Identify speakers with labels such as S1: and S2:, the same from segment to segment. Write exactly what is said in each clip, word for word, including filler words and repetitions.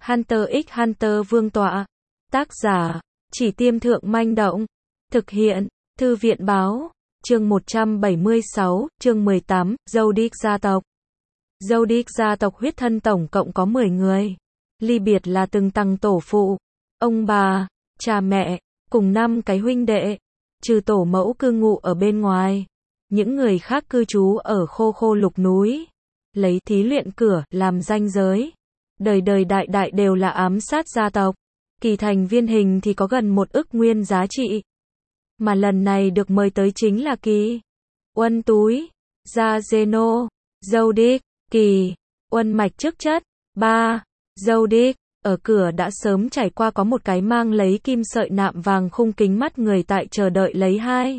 S1: Hunter x Hunter Vương tọa. Tác giả, Chỉ Tiêm Thượng Manh Động. Thực hiện, Thư viện Báo. Chương một trăm bảy mươi sáu, chương mười tám, Zodiac gia tộc. Zodiac gia tộc huyết thân tổng cộng có mười người. Ly biệt là từng tăng tổ phụ, ông bà, cha mẹ, cùng năm cái huynh đệ. Trừ tổ mẫu cư ngụ ở bên ngoài. Những người khác cư trú ở khô khô lục núi. Lấy thí luyện cửa làm ranh giới. Đời đời đại đại đều là ám sát gia tộc. Kỳ thành viên hình thì có gần một ức nguyên giá trị. Mà lần này được mời tới chính là Kỳ, Uân Túi, Gia Zeno, Zodiac, Kỳ, Uân mạch trước chất. ba. Zodiac, ở cửa đã sớm trải qua có một cái mang lấy kim sợi nạm vàng khung kính mắt người tại chờ đợi lấy hai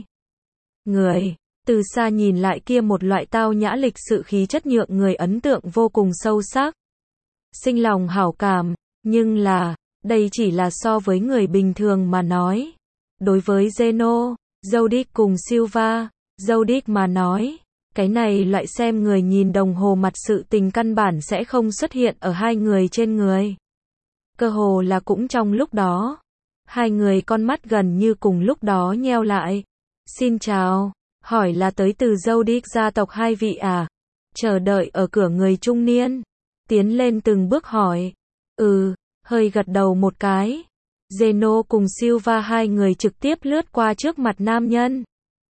S1: người. Từ xa nhìn lại kia một loại tao nhã lịch sự khí chất nhượng người ấn tượng vô cùng sâu sắc. Sinh lòng hảo cảm, nhưng là, đây chỉ là so với người bình thường mà nói. Đối với Zeno, Zodiac cùng Silva, Zodiac mà nói, cái này loại xem người nhìn đồng hồ mặt sự tình căn bản sẽ không xuất hiện ở hai người trên người. Cơ hồ là cũng trong lúc đó, hai người con mắt gần như cùng lúc đó nheo lại. Xin chào, hỏi là tới từ Zodiac gia tộc hai vị à? Chờ đợi ở cửa người trung niên, tiến lên từng bước hỏi. Ừ, hơi gật đầu một cái. Zeno cùng Silva hai người trực tiếp lướt qua trước mặt nam nhân.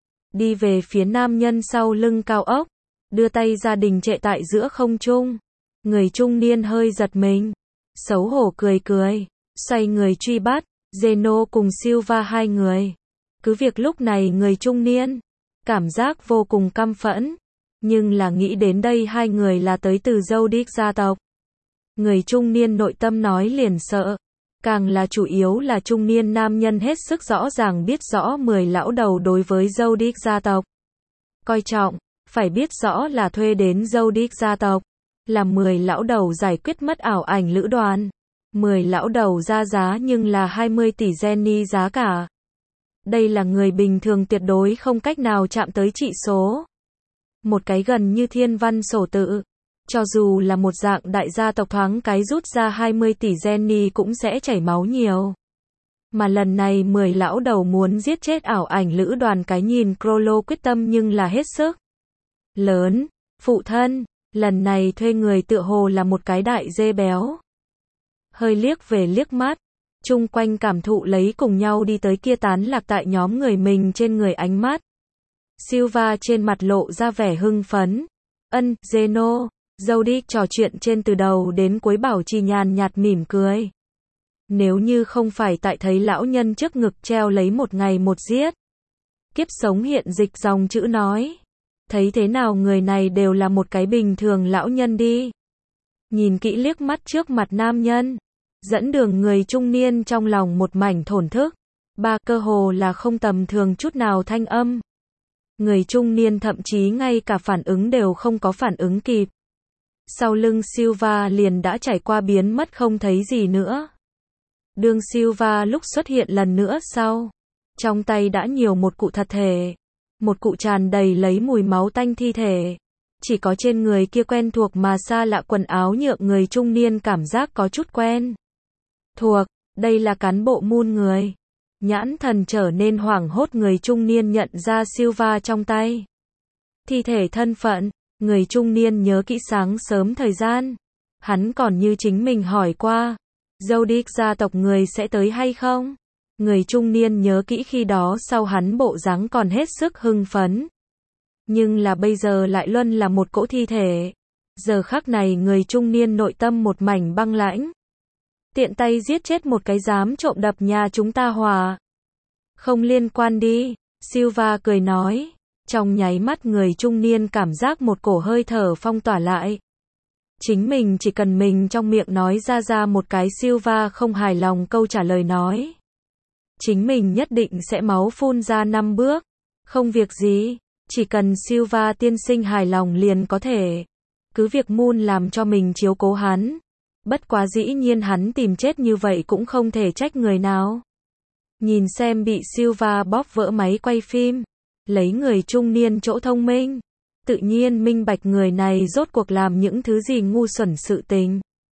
S1: Đi về phía nam nhân sau lưng cao ốc, đưa tay ra đình trệ tại giữa không trung. Người trung niên hơi giật mình, xấu hổ cười cười, xoay người truy bắt. Zeno cùng Silva hai người. Cứ việc lúc này người trung niên, cảm giác vô cùng căm phẫn. Nhưng là nghĩ đến đây hai người là tới từ Zodiac gia tộc. Người trung niên nội tâm nói liền sợ. Càng là chủ yếu là trung niên nam nhân hết sức rõ ràng biết rõ mười lão đầu đối với Zodiac gia tộc. Coi trọng, phải biết rõ là thuê đến Zodiac gia tộc. Là mười lão đầu giải quyết mất ảo ảnh lữ đoàn. mười lão đầu ra giá nhưng là hai mươi tỷ Jenny giá cả. Đây là người bình thường tuyệt đối không cách nào chạm tới trị số. Một cái gần như thiên văn sổ tự. Cho dù là một dạng đại gia tộc thoáng cái rút ra hai mươi tỷ Jenny cũng sẽ chảy máu nhiều. Mà lần này mười lão đầu muốn giết chết ảo ảnh lữ đoàn cái nhìn Crollo quyết tâm nhưng là hết sức lớn. Phụ thân, lần này thuê người tựa hồ là một cái đại dê béo. Hơi liếc về liếc mắt, chung quanh cảm thụ lấy cùng nhau đi tới kia tán lạc tại nhóm người mình trên người ánh mắt. Silva trên mặt lộ ra vẻ hưng phấn. Ân, Zeno, Zodiac trò chuyện trên từ đầu đến cuối bảo trì nhàn nhạt mỉm cười. Nếu như không phải tại thấy lão nhân trước ngực treo lấy một ngày một giết. Kiếp sống hiện dịch dòng chữ nói. Thấy thế nào người này đều là một cái bình thường lão nhân đi. Nhìn kỹ liếc mắt trước mặt nam nhân. Dẫn đường người trung niên trong lòng một mảnh thổn thức. Ba cơ hồ là không tầm thường chút nào thanh âm. Người trung niên thậm chí ngay cả phản ứng đều không có phản ứng kịp. Sau lưng Silva liền đã trải qua biến mất không thấy gì nữa. Đương Silva lúc xuất hiện lần nữa sau. Trong tay đã nhiều một cụ thật thể. Một cụ tràn đầy lấy mùi máu tanh thi thể. Chỉ có trên người kia quen thuộc mà xa lạ quần áo nhượng người trung niên cảm giác có chút quen thuộc. Đây là cán bộ Moon người. Nhãn thần trở nên hoảng hốt người trung niên nhận ra Silva trong tay thi thể thân phận. Người trung niên nhớ kỹ sáng sớm thời gian. Hắn còn như chính mình hỏi qua. Zodiac gia tộc người sẽ tới hay không? Người trung niên nhớ kỹ khi đó sau hắn bộ dáng còn hết sức hưng phấn. Nhưng là bây giờ lại luân là một cỗ thi thể. Giờ khắc này người trung niên nội tâm một mảnh băng lãnh. Tiện tay giết chết một cái dám trộm đập nhà chúng ta hòa. Không liên quan đi. Silva cười nói. Trong nháy mắt người trung niên cảm giác một cổ hơi thở phong tỏa lại. Chính mình chỉ cần mình trong miệng nói ra ra một cái Silva không hài lòng câu trả lời nói. Chính mình nhất định sẽ máu phun ra năm bước. Không việc gì, chỉ cần Silva tiên sinh hài lòng liền có thể. Cứ việc Moon làm cho mình chiếu cố hắn. Bất quá dĩ nhiên hắn tìm chết như vậy cũng không thể trách người nào. Nhìn xem bị Silva bóp vỡ máy quay phim. Lấy người trung niên chỗ thông minh. Tự nhiên minh bạch người này rốt cuộc làm những thứ gì ngu xuẩn sự tình.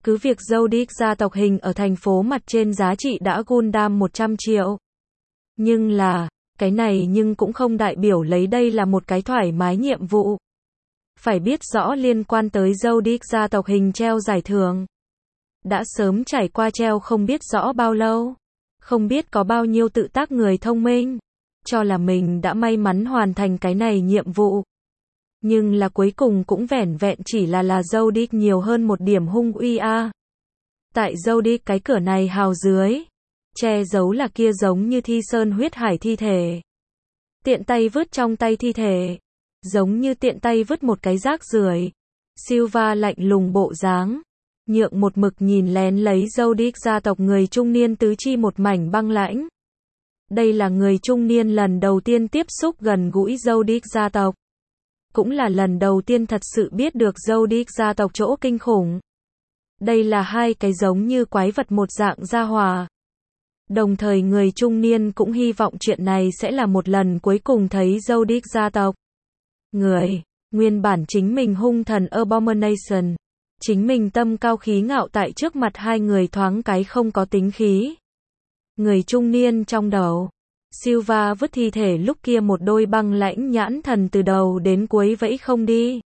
S1: Cứ việc Zodiac gia tộc hình ở thành phố mặt trên giá trị đã Gundam một trăm triệu. Nhưng là, cái này nhưng cũng không đại biểu lấy đây là một cái thoải mái nhiệm vụ. Phải biết rõ liên quan tới Zodiac gia tộc hình treo giải thưởng. Đã sớm trải qua treo không biết rõ bao lâu. Không biết có bao nhiêu tự tác người thông minh. Cho là mình đã may mắn hoàn thành cái này nhiệm vụ. Nhưng là cuối cùng cũng vẻn vẹn chỉ là là Zodiac nhiều hơn một điểm hung uy a. Tại Zodiac cái cửa này hào dưới. Che giấu là kia giống như thi sơn huyết hải thi thể. Tiện tay vứt trong tay thi thể. Giống như tiện tay vứt một cái rác rưởi. Silva lạnh lùng bộ dáng. Nhượng một mực nhìn lén lấy Zodiac gia tộc người trung niên tứ chi một mảnh băng lãnh. Đây là người trung niên lần đầu tiên tiếp xúc gần gũi Zodiac gia tộc. Cũng là lần đầu tiên thật sự biết được Zodiac gia tộc chỗ kinh khủng. Đây là hai cái giống như quái vật một dạng gia hòa. Đồng thời người trung niên cũng hy vọng chuyện này sẽ là một lần cuối cùng thấy Zodiac gia tộc. Người, nguyên bản chính mình hung thần Abomination. Chính mình tâm cao khí ngạo tại trước mặt hai người thoáng cái không có tính khí. Người trung niên trong đầu. Silva vứt thi thể lúc kia một đôi băng lãnh nhãn thần từ đầu đến cuối vẫy không đi.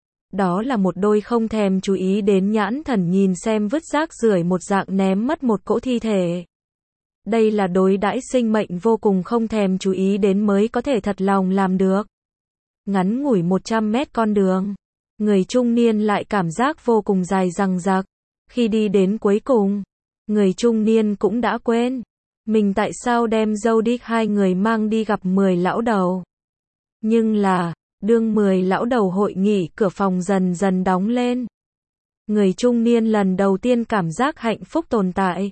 S1: Đó là một đôi không thèm chú ý đến nhãn thần nhìn xem vứt rác rưởi một dạng ném mất một cỗ thi thể. Đây là đối đãi sinh mệnh vô cùng không thèm chú ý đến mới có thể thật lòng làm được. Ngắn ngủi một trăm mét con đường. Người trung niên lại cảm giác vô cùng dài dằng dặc. Khi đi đến cuối cùng, người trung niên cũng đã quên. Mình tại sao đem Zodiac hai người mang đi gặp mười lão đầu. Nhưng là, đương mười lão đầu hội nghị cửa phòng dần dần đóng lên. Người trung niên lần đầu tiên cảm giác hạnh phúc tồn tại.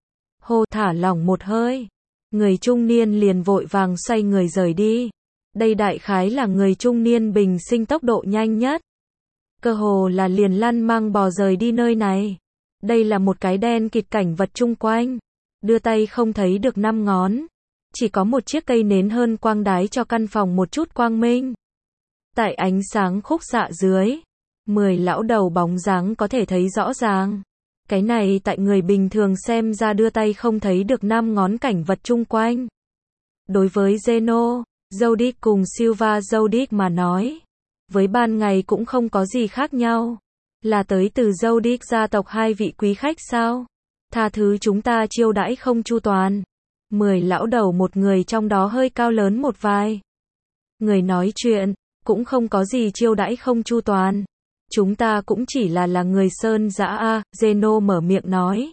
S1: Hô thả lỏng một hơi. Người trung niên liền vội vàng xoay người rời đi. Đây đại khái là người trung niên bình sinh tốc độ nhanh nhất. Cơ hồ là liền lăn mang bò rời đi nơi này. Đây là một cái đen kịt cảnh vật chung quanh. Đưa tay không thấy được năm ngón. Chỉ có một chiếc cây nến hơn quang đái cho căn phòng một chút quang minh. Tại ánh sáng khúc xạ dưới, mười lão đầu bóng dáng có thể thấy rõ ràng. Cái này tại người bình thường xem ra đưa tay không thấy được năm ngón cảnh vật chung quanh. Đối với Zeno, Zodiac cùng Silva Zodiac mà nói, với ban ngày cũng không có gì khác nhau. Là tới từ Zodiac gia tộc hai vị quý khách sao? Tha thứ chúng ta chiêu đãi không chu toàn. Mười lão đầu một người trong đó hơi cao lớn một vài. Người nói chuyện, cũng không có gì chiêu đãi không chu toàn. Chúng ta cũng chỉ là là người sơn dã a, Zeno mở miệng nói.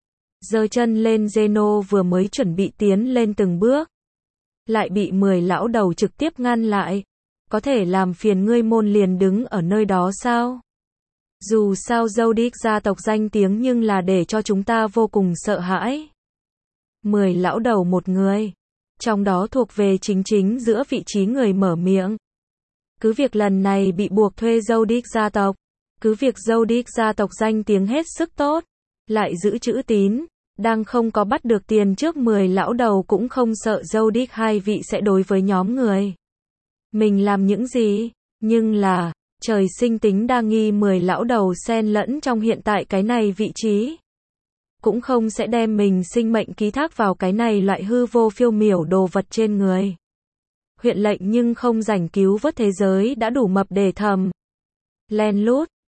S1: Giơ chân lên Zeno vừa mới chuẩn bị tiến lên từng bước. Lại bị mười lão đầu trực tiếp ngăn lại. Có thể làm phiền ngươi môn liền đứng ở nơi đó sao? Dù sao Zodiac gia tộc danh tiếng nhưng là để cho chúng ta vô cùng sợ hãi. Mười lão đầu một người. Trong đó thuộc về chính chính giữa vị trí người mở miệng. Cứ việc lần này bị buộc thuê Zodiac gia tộc. Cứ việc Zodiac gia tộc danh tiếng hết sức tốt. Lại giữ chữ tín. Đang không có bắt được tiền trước mười lão đầu cũng không sợ Zodiac hai vị sẽ đối với nhóm người. Mình làm những gì? Nhưng là, trời sinh tính đa nghi mười lão đầu xen lẫn trong hiện tại cái này vị trí. Cũng không sẽ đem mình sinh mệnh ký thác vào cái này loại hư vô phiêu miểu đồ vật trên người. Huyện lệnh nhưng không rảnh cứu vớt thế giới đã đủ mập để thầm. Len lút,